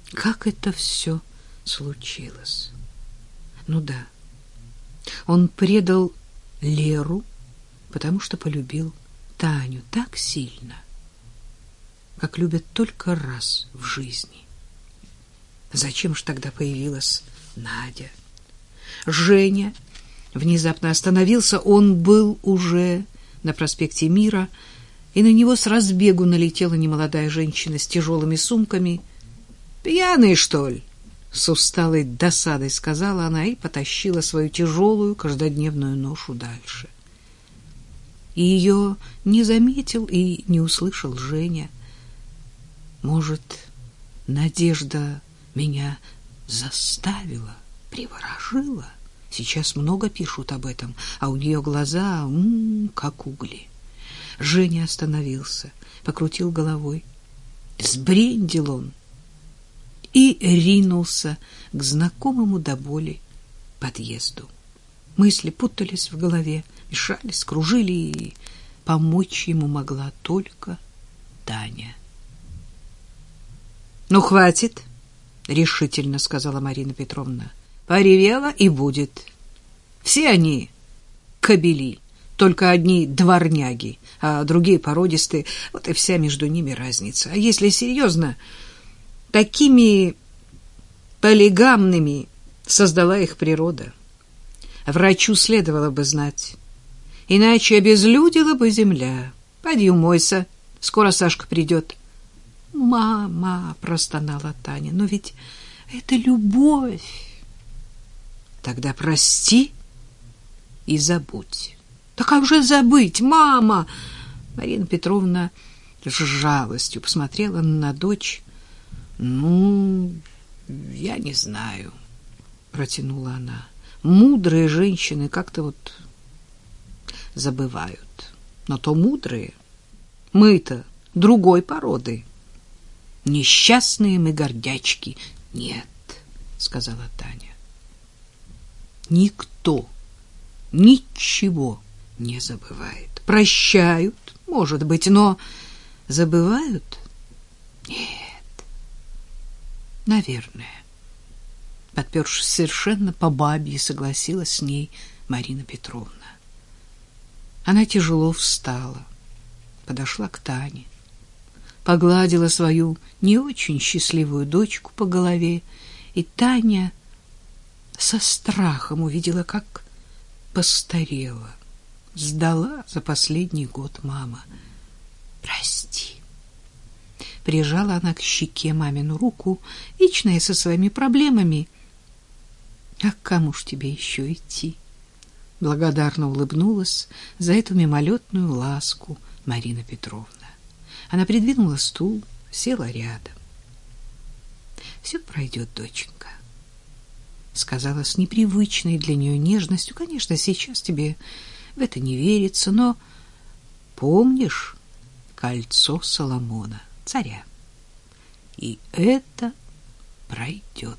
Как это все случилось? Ну да, он предал Леру, потому что полюбил Таню так сильно, как любят только раз в жизни. Зачем ж тогда появилась Надя? Женя внезапно остановился, он был уже на проспекте Мира, и на него с разбегу налетела немолодая женщина с тяжелыми сумками. «Пьяный, что ли?» — с усталой досадой сказала она и потащила свою тяжелую каждодневную ношу дальше. И ее не заметил и не услышал Женя. Может, Надежда меня заставила, приворожила? Сейчас много пишут об этом, а у нее глаза как угли. Женя остановился, покрутил головой. Сбрендил он и ринулся к знакомому до боли подъезду. Мысли путались в голове, мешались, кружили, и помочь ему могла только Таня. «Ну, хватит!» — решительно сказала Марина Петровна. «Поревела и будет. Все они кобели, только одни дворняги, а другие породистые. Вот и вся между ними разница. А если серьезно, такими полигамными создала их природа. Врачу следовало бы знать, иначе обезлюдила бы земля. Пойди умойся, скоро Сашка придет». «Мама!» — простонала Таня. «Но ведь это любовь!» «Тогда прости и забудь». «Да как же забыть, мама?» Марина Петровна с жалостью посмотрела на дочь. «Ну, я не знаю», — протянула она. «Мудрые женщины как-то вот забывают. Но то мудрые. Мы-то другой породы. Несчастные мы гордячки». «Нет», — сказала Таня. «Никто ничего не забывает. Прощают, может быть, но забывают? Нет. Наверное». Подпершись совершенно по бабье, согласилась с ней Марина Петровна. Она тяжело встала, подошла к Тане, погладила свою не очень счастливую дочку по голове, и Таня со страхом увидела, как постарела, сдала за последний год мама. «Прости». Прижала она к щеке мамину руку, вечная со своими проблемами. «А к кому ж тебе еще идти?» Благодарно улыбнулась за эту мимолетную ласку Марина Петровна. Она придвинула стул, села рядом. «Все пройдет, доченька», — сказала с непривычной для нее нежностью. «Конечно, сейчас тебе в это не верится, но помнишь кольцо Соломона, царя? И это пройдет.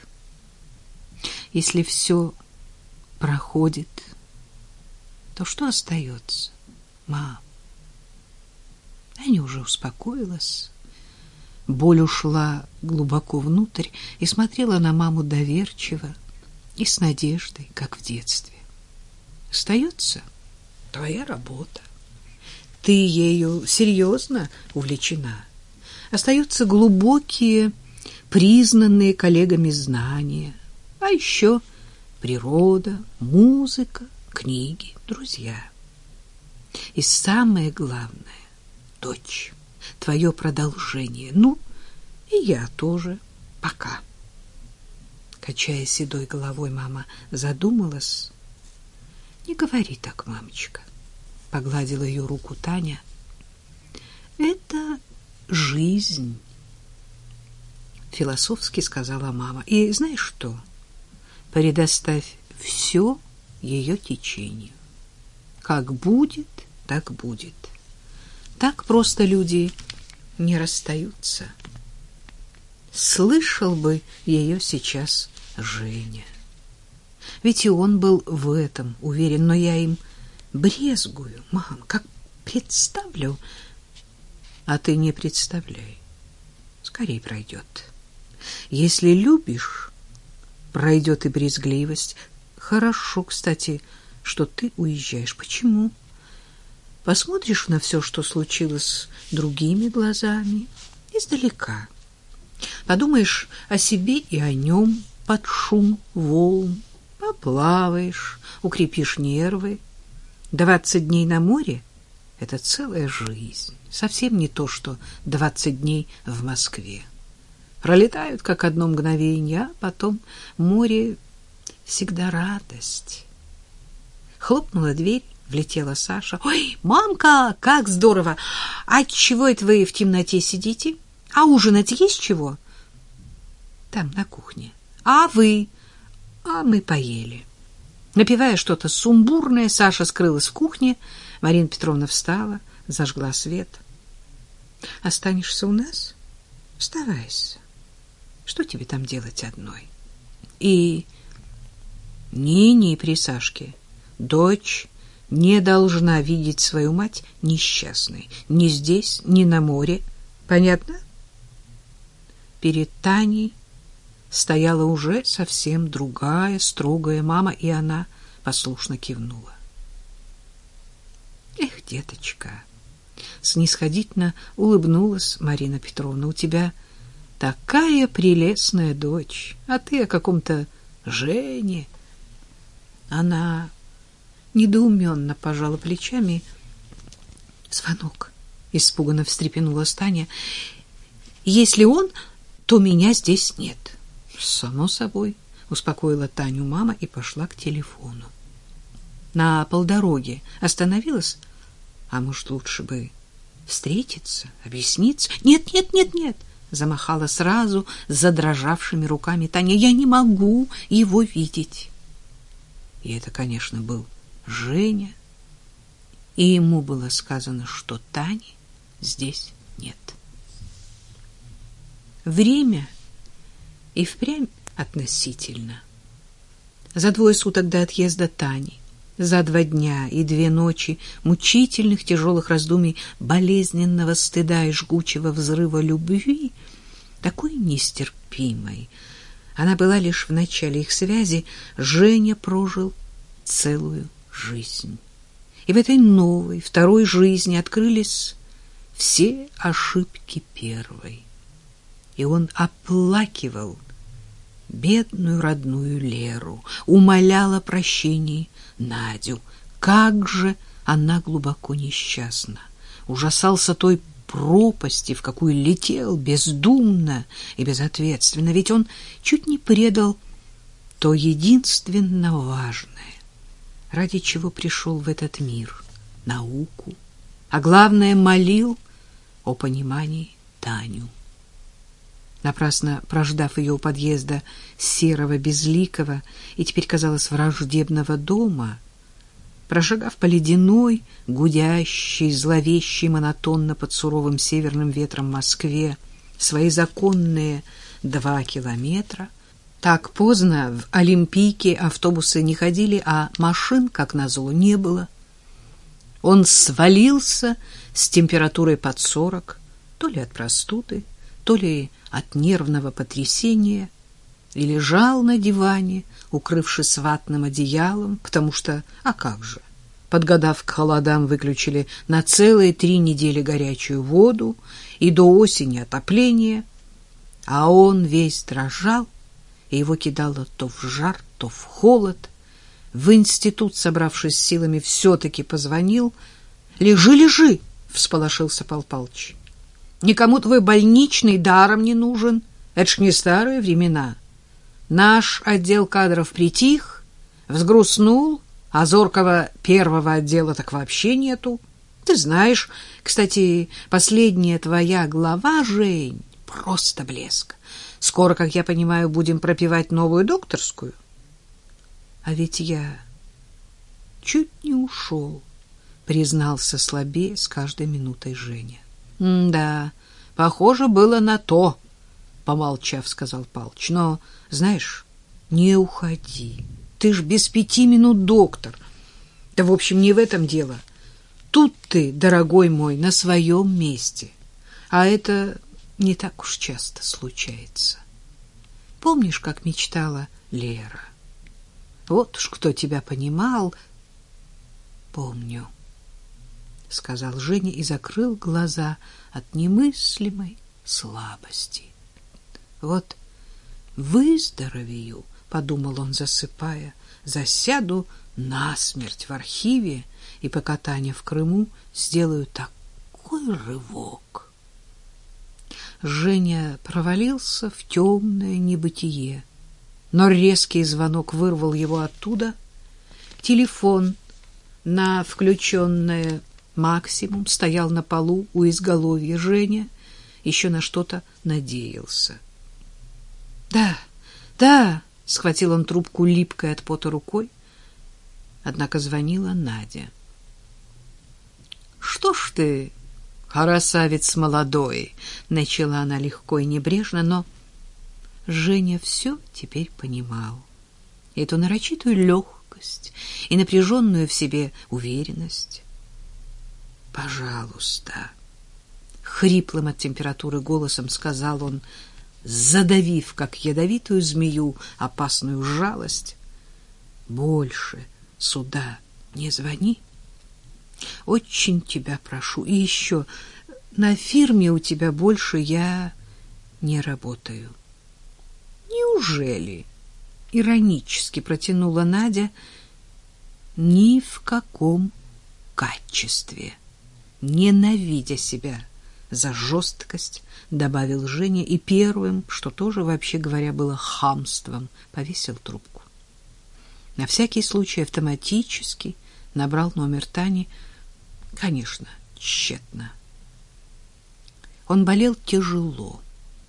Если все проходит, то что остается, мам?» Аня уже успокоилась. Боль ушла глубоко внутрь и смотрела на маму доверчиво и с надеждой, как в детстве. «Остается твоя работа. Ты ею серьезно увлечена. Остаются глубокие, признанные коллегами знания. А еще природа, музыка, книги, друзья. И самое главное, дочь, твое продолжение. Ну, и я тоже. Пока». Качая седой головой, мама задумалась. «Не говори так, мамочка», — погладила ее руку Таня. «Это жизнь», — философски сказала мама. «И знаешь что? Предоставь все ее течению. Как будет, так будет. Так просто люди не расстаются». Слышал бы ее сейчас Женя. Ведь и он был в этом уверен, но я им брезгую, мам, как представлю. А ты не представляй. Скорей пройдет. Если любишь, пройдет и брезгливость. Хорошо, кстати, что ты уезжаешь. Почему? Посмотришь на все, что случилось, другими глазами, издалека. Подумаешь о себе и о нем под шум волн, поплаваешь, укрепишь нервы. 20 дней на море — это целая жизнь. Совсем не то, что 20 дней в Москве. Пролетают, как одно мгновенье, а потом море всегда радость. Хлопнула дверь, влетела Саша. «Ой, мамка, как здорово! А чего это вы в темноте сидите? А ужинать есть чего?» «Там, на кухне. А вы?» «А мы поели». Напевая что-то сумбурное, Саша скрылась в кухне. Марина Петровна встала, зажгла свет. «Останешься у нас? Оставайся. Что тебе там делать одной?» И ни при Сашке дочь не должна видеть свою мать несчастной. Ни здесь, ни на море. Понятно? Перед Таней стояла уже совсем другая, строгая мама, и она послушно кивнула. «Эх, деточка!» — снисходительно улыбнулась Марина Петровна. «У тебя такая прелестная дочь, а ты о каком-то Жене». Она недоуменно пожала плечами. «Звонок!» — испуганно встрепенулась Таня. «Если он, то меня здесь нет». «Само собой», — успокоила Таню мама и пошла к телефону. На полдороге остановилась. А может, лучше бы встретиться, объясниться? «Нет, нет, нет, нет!» — замахала сразу задрожавшими руками Таня. «Я не могу его видеть». И это, конечно, был Женя. И ему было сказано, что Тани здесь нет. Время и впрямь относительно. За 2 суток до отъезда Тани, за 2 дня и 2 ночи мучительных тяжелых раздумий, болезненного стыда и жгучего взрыва любви, такой нестерпимой, она была лишь в начале их связи, Женя прожил целую жизнь. И в этой новой, второй жизни открылись все ошибки первой. И он оплакивал бедную родную Леру, умолял о прощении Надю. Как же она глубоко несчастна! Ужасался той пропасти, в какую летел бездумно и безответственно, ведь он чуть не предал то единственно важное, ради чего пришел в этот мир, науку, а главное, молил о понимании Таню. Напрасно прождав ее у подъезда серого, безликого и теперь, казалось, враждебного дома, прошагав по ледяной, гудящей, зловещей, монотонно под суровым северным ветром Москве свои законные 2 километра, так поздно в Олимпийке автобусы не ходили, а машин, как назло, не было. Он свалился с температурой под 40, то ли от простуды, то ли от нервного потрясения, и лежал на диване, укрывшись ватным одеялом, потому что, а как же, подгадав к холодам, выключили на целые 3 недели горячую воду и до осени отопление, а он весь дрожал, и его кидало то в жар, то в холод. В институт, собравшись силами, все-таки позвонил. «Лежи!» — всполошился Пал Палыч. «Никому твой больничный даром не нужен. Это ж не старые времена. Наш отдел кадров притих, взгрустнул, а зоркого первого отдела так вообще нету. Ты знаешь, кстати, последняя твоя глава, Жень, просто блеск. Скоро, как я понимаю, будем пропевать новую докторскую». «А ведь я чуть не ушел», — признался слабее с каждой минутой Женя. «Да, похоже было на то», — помолчав, сказал Палыч. «Но, знаешь, не уходи. Ты ж без 5 минут доктор. Да, в общем, не в этом дело. Тут ты, дорогой мой, на своем месте. А это не так уж часто случается». Помнишь, как мечтала Лера? Вот уж кто тебя понимал. Помню, — сказал Женя и закрыл глаза от немыслимой слабости. Вот выздоровею, — подумал он, засыпая, — засяду насмерть в архиве и по катанию в Крыму сделаю такой рывок. Женя провалился в темное небытие, но резкий звонок вырвал его оттуда. Телефон на включенное максимум стоял на полу у изголовья. Женя еще на что-то надеялся. «Да, да!» — схватил он трубку липкой от пота рукой. Однако звонила Надя. «Что ж ты, красавец молодой!» — начала она легко и небрежно, но Женя все теперь понимал. Эту нарочитую легкость и напряженную в себе уверенность. «Пожалуйста!» — хриплым от температуры голосом сказал он, задавив, как ядовитую змею, опасную жалость. «Больше сюда не звони. Очень тебя прошу. И еще, на фирме у тебя больше я не работаю». «Неужели?» — иронически протянула Надя. «Ни в каком качестве». Ненавидя себя за жесткость, добавил Женя и первым, что тоже, вообще говоря, было хамством, повесил трубку. На всякий случай автоматически набрал номер Тани. Конечно, тщетно. Он болел тяжело.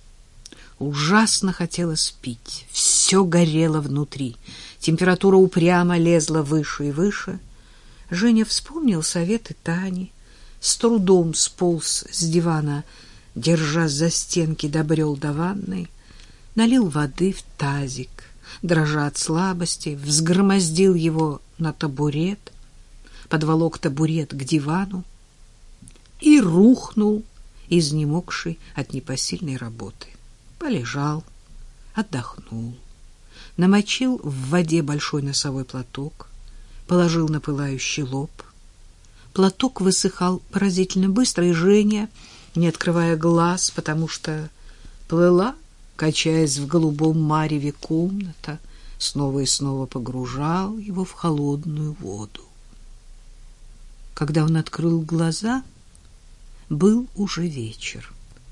Ужасно хотелось пить. Все горело внутри. Температура упрямо лезла выше и выше. Женя вспомнил советы Тани, с трудом сполз с дивана, держась за стенки, добрел до ванной, налил воды в тазик, дрожа от слабости, взгромоздил его на табурет, подволок табурет к дивану и рухнул, изнемогший от непосильной работы. Полежал, отдохнул, намочил в воде большой носовой платок, положил на пылающий лоб. Платок высыхал поразительно быстро, и Женя, не открывая глаз, потому что плыла, качаясь в голубом мареве комната, снова и снова погружал его в холодную воду. Когда он открыл глаза, был уже вечер.